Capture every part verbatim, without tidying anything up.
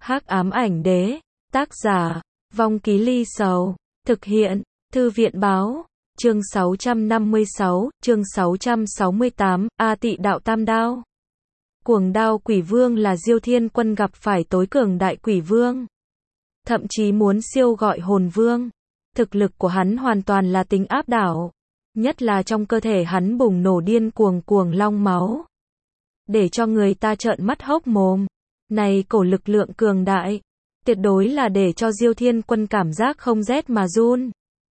Hắc ám ảnh đế, tác giả, Vong Ký Ly Sầu, thực hiện, Thư viện báo, chương sáu trăm năm mươi sáu, chương sáu trăm sáu mươi tám, A Tị đạo tam đao. Cuồng đao quỷ vương là Diêu Thiên Quân gặp phải tối cường đại quỷ vương. Thậm chí muốn siêu gọi hồn vương. Thực lực của hắn hoàn toàn là tính áp đảo. Nhất là trong cơ thể hắn bùng nổ điên cuồng cuồng long máu. Để cho người ta trợn mắt hốc mồm. Này cổ lực lượng cường đại. Tuyệt đối là để cho Diêu Thiên Quân cảm giác không rét mà run.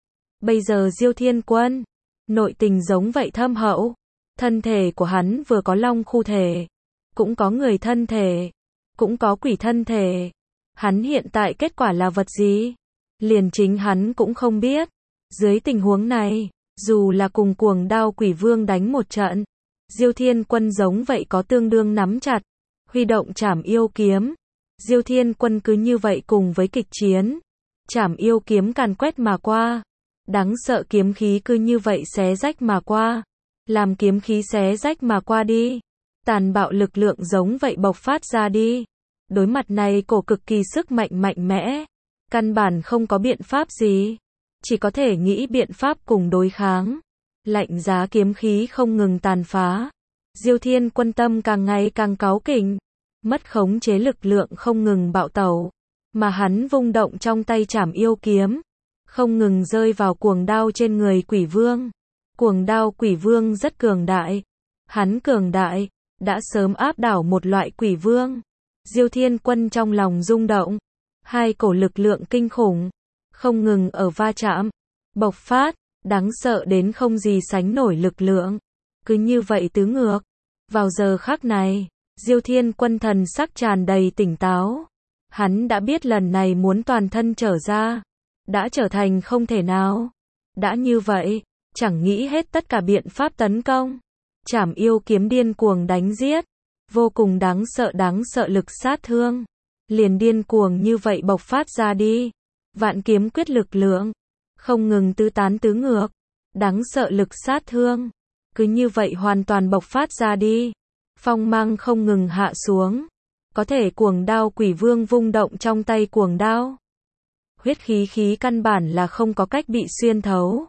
Bây giờ Diêu Thiên Quân, nội tình giống vậy thâm hậu. Thân thể của hắn vừa có long khu thể, cũng có người thân thể, cũng có quỷ thân thể. Hắn hiện tại kết quả là vật gì? Liền chính hắn cũng không biết. Dưới tình huống này, dù là cùng cuồng đao quỷ vương đánh một trận, Diêu Thiên Quân giống vậy có tương đương nắm chặt, huy động trảm yêu kiếm. Diêu Thiên Quân cứ như vậy cùng với kịch chiến, trảm yêu kiếm càn quét mà qua. Đáng sợ kiếm khí cứ như vậy xé rách mà qua. Làm kiếm khí xé rách mà qua đi. Tàn bạo lực lượng giống vậy bộc phát ra đi. Đối mặt này cổ cực kỳ sức mạnh mạnh mẽ. Căn bản không có biện pháp gì. Chỉ có thể nghĩ biện pháp cùng đối kháng. Lạnh giá kiếm khí không ngừng tàn phá. Diêu Thiên Quân tâm càng ngày càng cáu kỉnh. Mất khống chế lực lượng không ngừng bạo tẩu. Mà hắn vung động trong tay trảm yêu kiếm. Không ngừng rơi vào cuồng đao trên người quỷ vương. Cuồng đao quỷ vương rất cường đại. Hắn cường đại, đã sớm áp đảo một loại quỷ vương. Diêu Thiên Quân trong lòng rung động. Hai cổ lực lượng kinh khủng. Không ngừng ở va chạm. Bộc phát, đáng sợ đến không gì sánh nổi lực lượng. Cứ như vậy tứ ngược. Vào giờ khắc này, Diêu Thiên Quân thần sắc tràn đầy tỉnh táo. Hắn đã biết lần này muốn toàn thân trở ra. Đã trở thành không thể nào. Đã như vậy, chẳng nghĩ hết tất cả biện pháp tấn công. Trảm yêu kiếm điên cuồng đánh giết. Vô cùng đáng sợ đáng sợ lực sát thương. Liền điên cuồng như vậy bộc phát ra đi. Vạn kiếm quyết lực lượng. Không ngừng tứ tán tứ ngược. Đáng sợ lực sát thương. Cứ như vậy hoàn toàn bộc phát ra đi. Phong mang không ngừng hạ xuống. Có thể cuồng đao quỷ vương vung động trong tay cuồng đao. Huyết khí khí căn bản là không có cách bị xuyên thấu.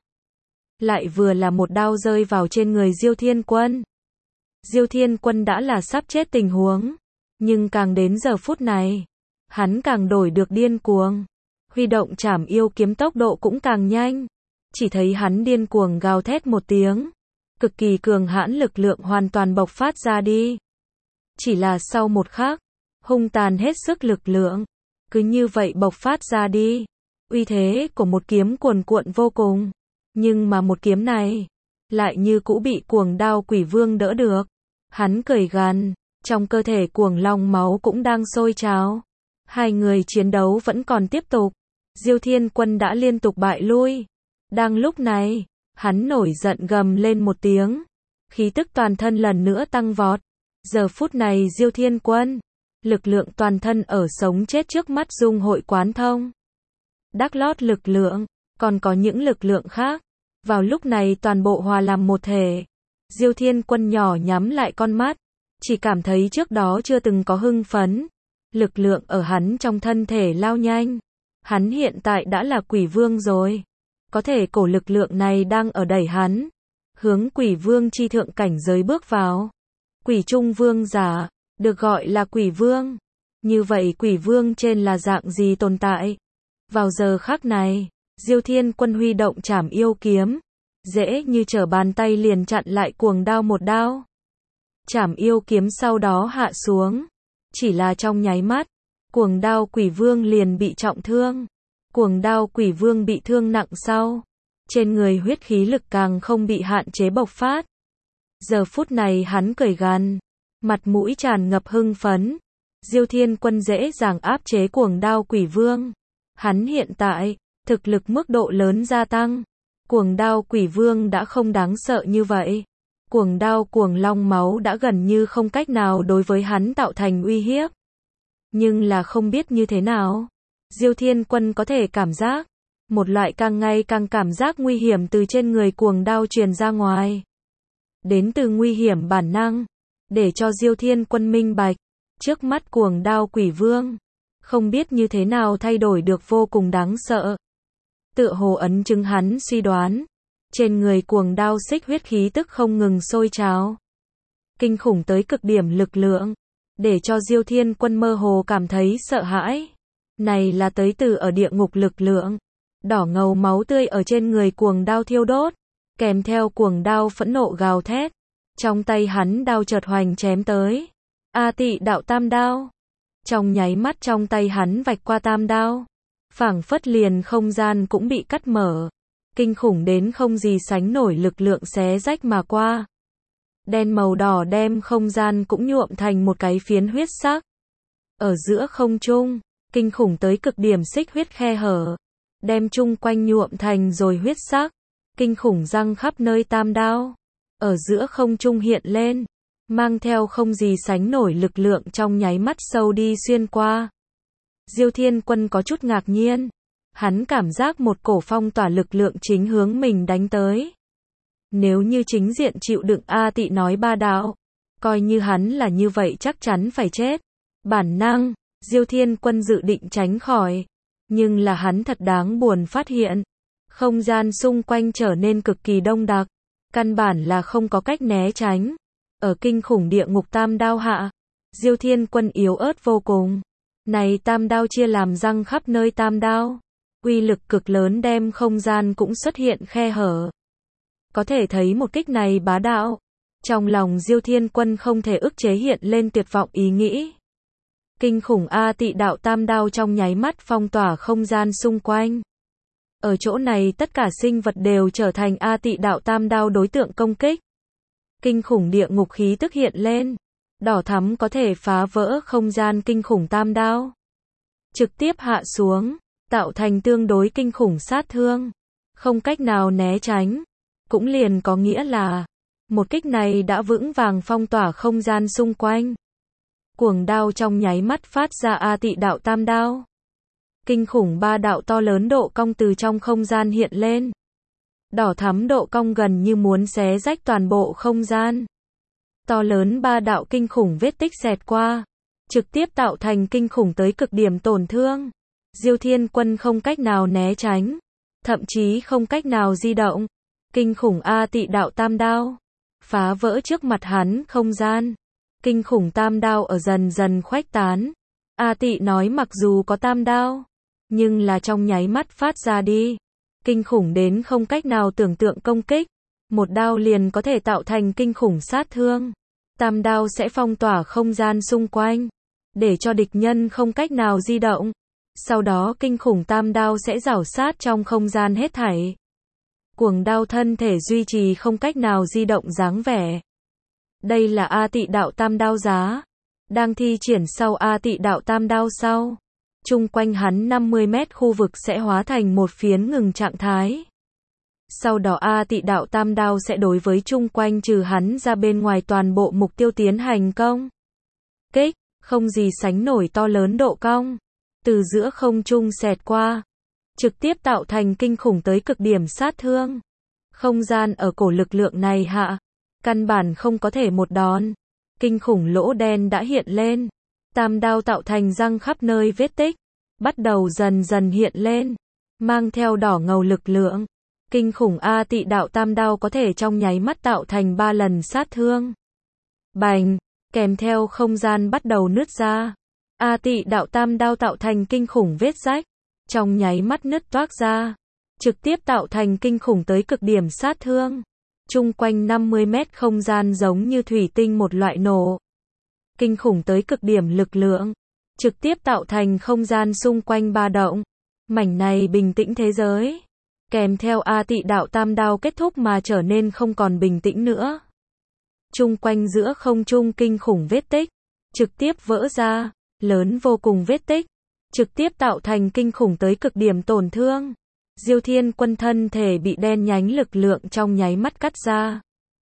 Lại vừa là một đao rơi vào trên người Diêu Thiên Quân. Diêu Thiên Quân đã là sắp chết tình huống. Nhưng càng đến giờ phút này, hắn càng đổi được điên cuồng. Huy động trảm yêu kiếm tốc độ cũng càng nhanh. Chỉ thấy hắn điên cuồng gào thét một tiếng. Cực kỳ cường hãn lực lượng hoàn toàn bộc phát ra đi. Chỉ là sau một khắc, hung tàn hết sức lực lượng. Cứ như vậy bộc phát ra đi. Uy thế của một kiếm cuồn cuộn vô cùng. Nhưng mà một kiếm này, lại như cũ bị cuồng đao quỷ vương đỡ được. Hắn cười gằn, trong cơ thể cuồng long máu cũng đang sôi trào. Hai người chiến đấu vẫn còn tiếp tục. Diêu Thiên Quân đã liên tục bại lui. Đang lúc này, hắn nổi giận gầm lên một tiếng. Khí tức toàn thân lần nữa tăng vọt. Giờ phút này Diêu Thiên Quân, lực lượng toàn thân ở sống chết trước mắt dung hội quán thông. Đắc lót lực lượng, còn có những lực lượng khác. Vào lúc này toàn bộ hòa làm một thể. Diêu Thiên Quân nhỏ nhắm lại con mắt. Chỉ cảm thấy trước đó chưa từng có hưng phấn. Lực lượng ở hắn trong thân thể lao nhanh. Hắn hiện tại đã là quỷ vương rồi. Có thể cổ lực lượng này đang ở đẩy hắn. Hướng quỷ vương chi thượng cảnh giới bước vào. Quỷ trung vương giả, được gọi là quỷ vương. Như vậy quỷ vương trên là dạng gì tồn tại? Vào giờ khắc này, Diêu Thiên Quân huy động trảm yêu kiếm. Dễ như trở bàn tay liền chặn lại cuồng đao một đao. Trảm yêu kiếm sau đó hạ xuống. Chỉ là trong nháy mắt, cuồng đao quỷ vương liền bị trọng thương. Cuồng đao quỷ vương bị thương nặng sau. Trên người huyết khí lực càng không bị hạn chế bộc phát. Giờ phút này hắn cười gằn. Mặt mũi tràn ngập hưng phấn. Diêu Thiên Quân dễ dàng áp chế cuồng đao quỷ vương. Hắn hiện tại, thực lực mức độ lớn gia tăng. Cuồng đao quỷ vương đã không đáng sợ như vậy. Cuồng đao cuồng long máu đã gần như không cách nào đối với hắn tạo thành uy hiếp. Nhưng là không biết như thế nào. Diêu Thiên Quân có thể cảm giác. Một loại càng ngày càng cảm giác nguy hiểm từ trên người cuồng đao truyền ra ngoài. Đến từ nguy hiểm bản năng. Để cho Diêu Thiên Quân minh bạch. Trước mắt cuồng đao quỷ vương. không biết như thế nào thay đổi được vô cùng đáng sợ. Tựa hồ ấn chứng hắn suy đoán, trên người cuồng đao xích huyết khí tức không ngừng sôi trào. Kinh khủng tới cực điểm lực lượng, để cho Diêu Thiên Quân mơ hồ cảm thấy sợ hãi. Này là tới từ ở địa ngục lực lượng, đỏ ngầu máu tươi ở trên người cuồng đao thiêu đốt, kèm theo cuồng đao phẫn nộ gào thét. Trong tay hắn đao chợt hoành chém tới. A Tị đạo tam đao. Trong nháy mắt trong tay hắn vạch qua tam đao, phảng phất liền không gian cũng bị cắt mở. Kinh khủng đến không gì sánh nổi lực lượng xé rách mà qua. Đen màu đỏ đem không gian cũng nhuộm thành một cái phiến huyết sắc. Ở giữa không trung, kinh khủng tới cực điểm xích huyết khe hở, đem chung quanh nhuộm thành rồi huyết sắc. Kinh khủng răng khắp nơi tam đao, ở giữa không trung hiện lên, mang theo không gì sánh nổi lực lượng trong nháy mắt sâu đi xuyên qua. Diêu Thiên Quân có chút ngạc nhiên, hắn cảm giác một cổ phong tỏa lực lượng chính hướng mình đánh tới. Nếu như chính diện chịu đựng A Tị nói ba đạo, coi như hắn là như vậy chắc chắn phải chết. Bản năng, Diêu Thiên Quân dự định tránh khỏi, nhưng là hắn thật đáng buồn phát hiện, không gian xung quanh trở nên cực kỳ đông đặc, căn bản là không có cách né tránh. Ở kinh khủng địa ngục tam đao hạ, Diêu Thiên Quân yếu ớt vô cùng. Này tam đao chia làm răng khắp nơi tam đao, uy lực cực lớn đem không gian cũng xuất hiện khe hở. Có thể thấy một kích này bá đạo. Trong lòng Diêu Thiên Quân không thể ức chế hiện lên tuyệt vọng ý nghĩ. Kinh khủng A Tị đạo tam đao trong nháy mắt phong tỏa không gian xung quanh. Ở chỗ này tất cả sinh vật đều trở thành A Tị đạo tam đao đối tượng công kích. Kinh khủng địa ngục khí tức hiện lên, đỏ thắm có thể phá vỡ không gian kinh khủng tam đao, trực tiếp hạ xuống, tạo thành tương đối kinh khủng sát thương, không cách nào né tránh, cũng liền có nghĩa là một kích này đã vững vàng phong tỏa không gian xung quanh. Cuồng đao trong nháy mắt phát ra A Tị đạo tam đao. Kinh khủng ba đạo to lớn độ cong từ trong không gian hiện lên. Đỏ thắm độ cong gần như muốn xé rách toàn bộ không gian. To lớn ba đạo kinh khủng vết tích xẹt qua, trực tiếp tạo thành kinh khủng tới cực điểm tổn thương. Diêu Thiên Quân không cách nào né tránh, thậm chí không cách nào di động. Kinh khủng A Tị đạo tam đao phá vỡ trước mặt hắn không gian. Kinh khủng tam đao ở dần dần khuếch tán. A Tị nói mặc dù có tam đao, nhưng là trong nháy mắt phát ra đi. Kinh khủng đến không cách nào tưởng tượng công kích. Một đao liền có thể tạo thành kinh khủng sát thương. Tam đao sẽ phong tỏa không gian xung quanh, để cho địch nhân không cách nào di động. Sau đó kinh khủng tam đao sẽ rảo sát trong không gian hết thảy. Cuồng đao thân thể duy trì không cách nào di động dáng vẻ. Đây là A Tị đạo tam đao giá. Đang thi triển sau A Tị đạo tam đao sau, chung quanh hắn năm mươi mét khu vực sẽ hóa thành một phiến ngừng trạng thái. Sau đó A Tị đạo tam đao sẽ đối với chung quanh trừ hắn ra bên ngoài toàn bộ mục tiêu tiến hành công kích, không gì sánh nổi to lớn độ cong, từ giữa không trung xẹt qua, trực tiếp tạo thành kinh khủng tới cực điểm sát thương. Không gian ở cổ lực lượng này hạ, căn bản không có thể một đòn. Kinh khủng lỗ đen đã hiện lên, tam đao tạo thành răng khắp nơi vết tích, bắt đầu dần dần hiện lên, mang theo đỏ ngầu lực lượng. Kinh khủng A Tị đạo tam đao có thể trong nháy mắt tạo thành ba lần sát thương. Bành, kèm theo không gian bắt đầu nứt ra. A Tị đạo tam đao tạo thành kinh khủng vết rách, trong nháy mắt nứt toác ra, trực tiếp tạo thành kinh khủng tới cực điểm sát thương. Chung quanh năm mươi mét không gian giống như thủy tinh một loại nổ. Kinh khủng tới cực điểm lực lượng, trực tiếp tạo thành không gian xung quanh ba động. Mảnh này bình tĩnh thế giới, kèm theo A Tị đạo tam đao kết thúc mà trở nên không còn bình tĩnh nữa. Chung quanh giữa không trung kinh khủng vết tích, trực tiếp vỡ ra, lớn vô cùng vết tích, trực tiếp tạo thành kinh khủng tới cực điểm tổn thương. Diêu Thiên Quân thân thể bị đen nhánh lực lượng trong nháy mắt cắt ra.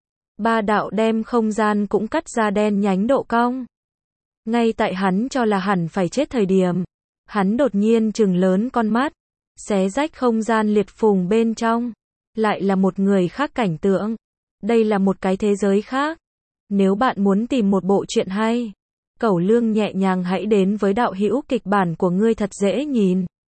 Ba đạo đem không gian cũng cắt ra đen nhánh độ cong. Ngay tại hắn cho là hẳn phải chết thời điểm, hắn đột nhiên trừng lớn con mắt, xé rách không gian liệt phùng bên trong. Lại là một người khác cảnh tượng. Đây là một cái thế giới khác. Nếu bạn muốn tìm một bộ truyện hay, Cẩu Lương nhẹ nhàng hãy đến với đạo hữu kịch bản của ngươi thật dễ nhìn.